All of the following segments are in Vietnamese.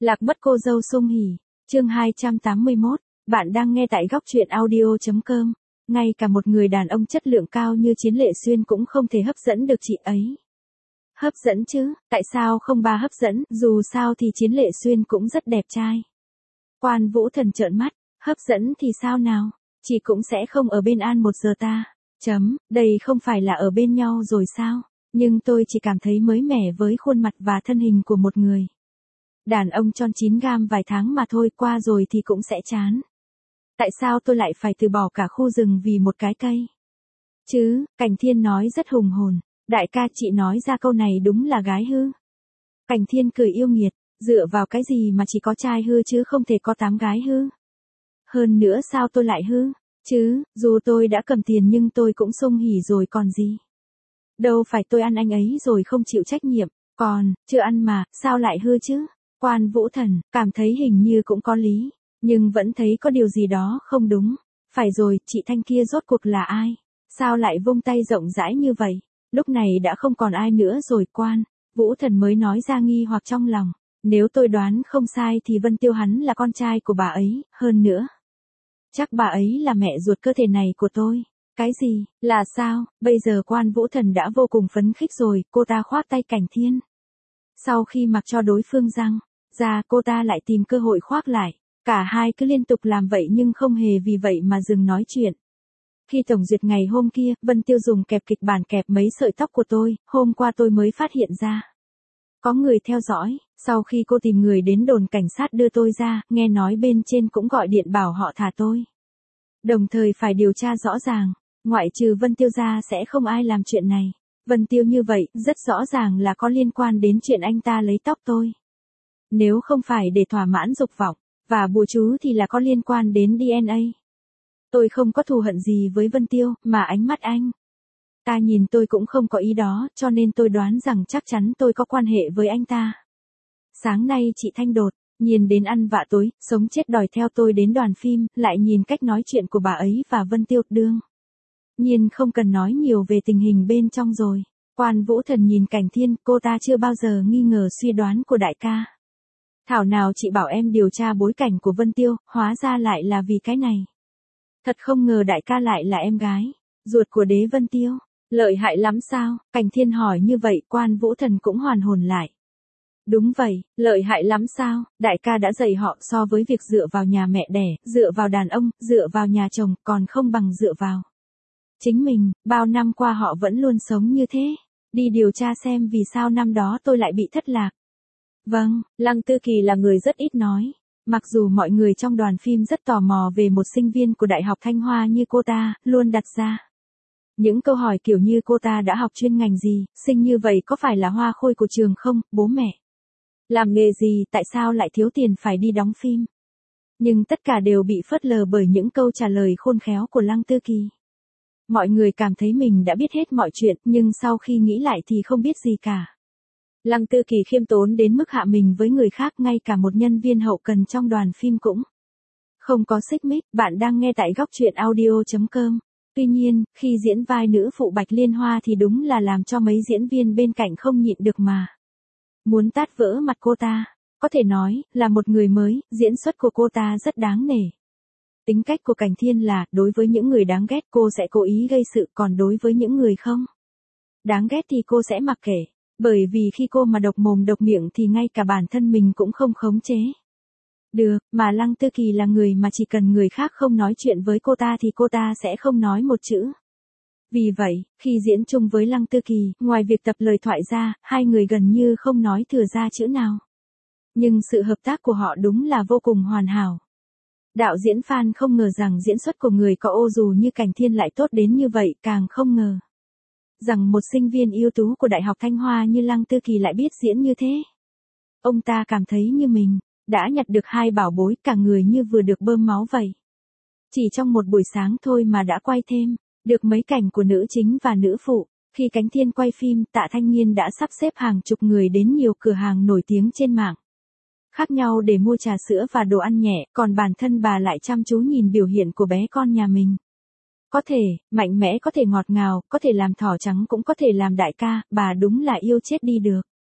Lạc mất cô dâu sung hỉ. Chương 281, bạn đang nghe tại góc truyện audio.com. Ngay cả một người đàn ông chất lượng cao như Chiến Lệ Xuyên cũng không thể hấp dẫn được chị ấy. Hấp dẫn chứ, tại sao không ba hấp dẫn, dù sao thì Chiến Lệ Xuyên cũng rất đẹp trai. Quan Vũ Thần trợn mắt, hấp dẫn thì sao nào, chị cũng sẽ không ở bên An 1 giờ ta. Đây không phải là ở bên nhau rồi sao, nhưng tôi chỉ cảm thấy mới mẻ với khuôn mặt và thân hình của một người. Đàn ông tròn 9 gam vài tháng mà thôi, qua rồi thì cũng sẽ chán. Tại sao tôi lại phải từ bỏ cả khu rừng vì một cái cây? Chứ, Cảnh Thiên nói rất hùng hồn. Đại ca, chị nói ra câu này đúng là gái hư. Cảnh Thiên cười yêu nghiệt, dựa vào cái gì mà chỉ có trai hư chứ không thể có 8 gái hư. Hơn nữa sao tôi lại hư? Chứ, dù tôi đã cầm tiền nhưng tôi cũng sung hỉ rồi còn gì. Đâu phải tôi ăn anh ấy rồi không chịu trách nhiệm, còn, chưa ăn mà, sao lại hư chứ? Quan Vũ Thần, cảm thấy hình như cũng có lý, nhưng vẫn thấy có điều gì đó không đúng. Phải rồi, chị Thanh kia rốt cuộc là ai? Sao lại vung tay rộng rãi như vậy? Lúc này đã không còn ai nữa rồi. Quan Vũ Thần mới nói ra nghi hoặc trong lòng. Nếu tôi đoán không sai thì Vân Tiêu hắn là con trai của bà ấy, hơn nữa. Chắc bà ấy là mẹ ruột cơ thể này của tôi. Cái gì, là sao? Bây giờ Quan Vũ Thần đã vô cùng phấn khích rồi, cô ta khoác tay Cảnh Thiên. Sau khi mặc cho đối phương răng ra, cô ta lại tìm cơ hội khoác lại. Cả hai cứ liên tục làm vậy nhưng không hề vì vậy mà dừng nói chuyện. Khi tổng duyệt ngày hôm kia, Vân Tiêu dùng kẹp kịch bản kẹp mấy sợi tóc của tôi, hôm qua tôi mới phát hiện ra. Có người theo dõi, sau khi cô tìm người đến đồn cảnh sát đưa tôi ra, nghe nói bên trên cũng gọi điện bảo họ thả tôi. Đồng thời phải điều tra rõ ràng, ngoại trừ Vân Tiêu ra sẽ không ai làm chuyện này. Vân Tiêu như vậy, rất rõ ràng là có liên quan đến chuyện anh ta lấy tóc tôi. Nếu không phải để thỏa mãn dục vọng và bùa chú thì là có liên quan đến DNA. Tôi không có thù hận gì với Vân Tiêu, mà ánh mắt anh ta nhìn tôi cũng không có ý đó, cho nên tôi đoán rằng chắc chắn tôi có quan hệ với anh ta. Sáng nay chị Thanh đột nhiên đến ăn vạ tối, sống chết đòi theo tôi đến đoàn phim, lại nhìn cách nói chuyện của bà ấy và Vân Tiêu, đương nhiên không cần nói nhiều về tình hình bên trong rồi. Quan Vũ Thần nhìn Cảnh Thiên, cô ta chưa bao giờ nghi ngờ suy đoán của đại ca. Thảo nào chị bảo em điều tra bối cảnh của Vân Tiêu, hóa ra lại là vì cái này. Thật không ngờ đại ca lại là em gái ruột của Đế Vân Tiêu. Lợi hại lắm sao? Cảnh Thiên hỏi như vậy, Quan Vũ Thần cũng hoàn hồn lại. Đúng vậy, lợi hại lắm sao? Đại ca đã dạy họ so với việc dựa vào nhà mẹ đẻ, dựa vào đàn ông, dựa vào nhà chồng, còn không bằng dựa vào chính mình. Bao năm qua họ vẫn luôn sống như thế. Đi điều tra xem vì sao năm đó tôi lại bị thất lạc. Vâng, Lăng Tư Kỳ là người rất ít nói. Mặc dù mọi người trong đoàn phim rất tò mò về một sinh viên của Đại học Thanh Hoa như cô ta, luôn đặt ra những câu hỏi kiểu như cô ta đã học chuyên ngành gì, sinh như vậy có phải là hoa khôi của trường không, bố mẹ làm nghề gì, tại sao lại thiếu tiền phải đi đóng phim. Nhưng tất cả đều bị phớt lờ bởi những câu trả lời khôn khéo của Lăng Tư Kỳ. Mọi người cảm thấy mình đã biết hết mọi chuyện, nhưng sau khi nghĩ lại thì không biết gì cả. Lăng Tư Kỳ khiêm tốn đến mức hạ mình với người khác, ngay cả một nhân viên hậu cần trong đoàn phim cũng không có xích mích. Bạn đang nghe tại góc truyện audio.com. Tuy nhiên, khi diễn vai nữ phụ Bạch Liên Hoa thì đúng là làm cho mấy diễn viên bên cạnh không nhịn được mà muốn tát vỡ mặt cô ta. Có thể nói, là một người mới, diễn xuất của cô ta rất đáng nể. Tính cách của Cảnh Thiên là, đối với những người đáng ghét cô sẽ cố ý gây sự, còn đối với những người không đáng ghét thì cô sẽ mặc kệ. Bởi vì khi cô mà độc mồm độc miệng thì ngay cả bản thân mình cũng không khống chế được, mà Lăng Tư Kỳ là người mà chỉ cần người khác không nói chuyện với cô ta thì cô ta sẽ không nói một chữ. Vì vậy, khi diễn chung với Lăng Tư Kỳ, ngoài việc tập lời thoại ra, hai người gần như không nói thừa ra chữ nào. Nhưng sự hợp tác của họ đúng là vô cùng hoàn hảo. Đạo diễn Phan không ngờ rằng diễn xuất của người có ô dù như Cảnh Thiên lại tốt đến như vậy, càng không ngờ rằng một sinh viên ưu tú của Đại học Thanh Hoa như Lăng Tư Kỳ lại biết diễn như thế. Ông ta cảm thấy như mình đã nhặt được hai bảo bối, cả người như vừa được bơm máu vậy. Chỉ trong một buổi sáng thôi mà đã quay thêm được mấy cảnh của nữ chính và nữ phụ. Khi Cảnh Thiên quay phim, Tạ Thanh Nghiên đã sắp xếp hàng chục người đến nhiều cửa hàng nổi tiếng trên mạng khác nhau để mua trà sữa và đồ ăn nhẹ, còn bản thân bà lại chăm chú nhìn biểu hiện của bé con nhà mình. Có thể mạnh mẽ, có thể ngọt ngào, có thể làm thỏ trắng, cũng có thể làm đại ca, bà đúng là yêu chết đi được.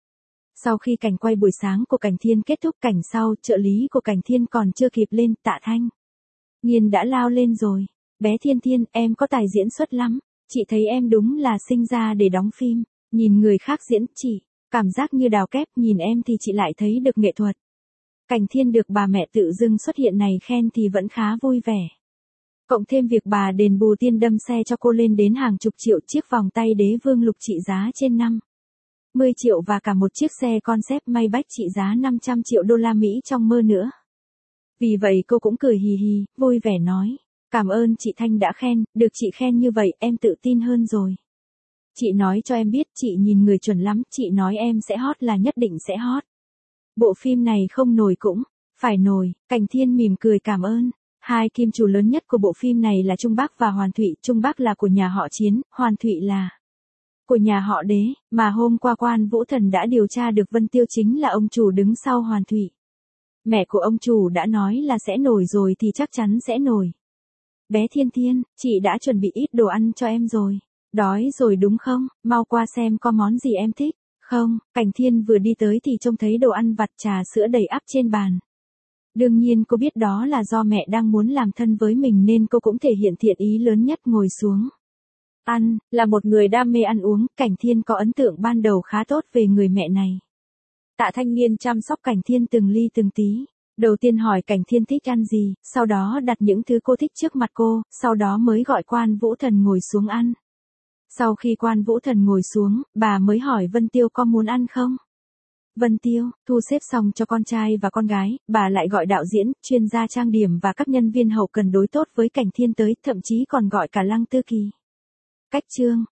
Sau khi cảnh quay buổi sáng của Cảnh Thiên kết thúc, cảnh sau, trợ lý của Cảnh Thiên còn chưa kịp lên, Tạ Thanh Nghiên đã lao lên rồi. Bé Thiên Thiên, em có tài diễn xuất lắm. Chị thấy em đúng là sinh ra để đóng phim. Nhìn người khác diễn, chị cảm giác như đào kép, nhìn em thì chị lại thấy được nghệ thuật. Cảnh Thiên được bà mẹ tự dưng xuất hiện này khen thì vẫn khá vui vẻ. Cộng thêm việc bà đền bù tiền đâm xe cho cô lên đến hàng chục triệu, chiếc vòng tay đế vương lục trị giá trên 50 triệu và cả một chiếc xe concept Maybach trị giá 500 triệu đô la Mỹ trong mơ nữa. Vì vậy cô cũng cười hì hì, vui vẻ nói. Cảm ơn chị Thanh đã khen, được chị khen như vậy em tự tin hơn rồi. Chị nói cho em biết chị nhìn người chuẩn lắm, chị nói em sẽ hot là nhất định sẽ hot. Bộ phim này không nổi cũng phải nổi. Cảnh Thiên mỉm cười cảm ơn. Hai kim chủ lớn nhất của bộ phim này là Trung Bắc và Hoàn Thụy. Trung Bắc là của nhà họ Chiến, Hoàn Thụy là của nhà họ Đế, mà hôm qua Quan Vũ Thần đã điều tra được Vân Tiêu chính là ông chủ đứng sau Hoàn Thụy. Mẹ của ông chủ đã nói là sẽ nổi rồi thì chắc chắn sẽ nổi. Bé Thiên Thiên, chị đã chuẩn bị ít đồ ăn cho em rồi. Đói rồi đúng không? Mau qua xem có món gì em thích. Không, Cảnh Thiên vừa đi tới thì trông thấy đồ ăn vặt trà sữa đầy ắp trên bàn. Đương nhiên cô biết đó là do mẹ đang muốn làm thân với mình nên cô cũng thể hiện thiện ý lớn nhất, ngồi xuống. Ăn, là một người đam mê ăn uống, Cảnh Thiên có ấn tượng ban đầu khá tốt về người mẹ này. Tạ Thanh Nghiên chăm sóc Cảnh Thiên từng ly từng tí. Đầu tiên hỏi Cảnh Thiên thích ăn gì, sau đó đặt những thứ cô thích trước mặt cô, sau đó mới gọi Quan Vũ Thần ngồi xuống ăn. Sau khi Quan Vũ Thần ngồi xuống, bà mới hỏi Vân Tiêu có muốn ăn không? Vân Tiêu, thu xếp xong cho con trai và con gái, bà lại gọi đạo diễn, chuyên gia trang điểm và các nhân viên hậu cần đối tốt với Cảnh Thiên tới, thậm chí còn gọi cả Lăng Tư Kỳ. Cách chương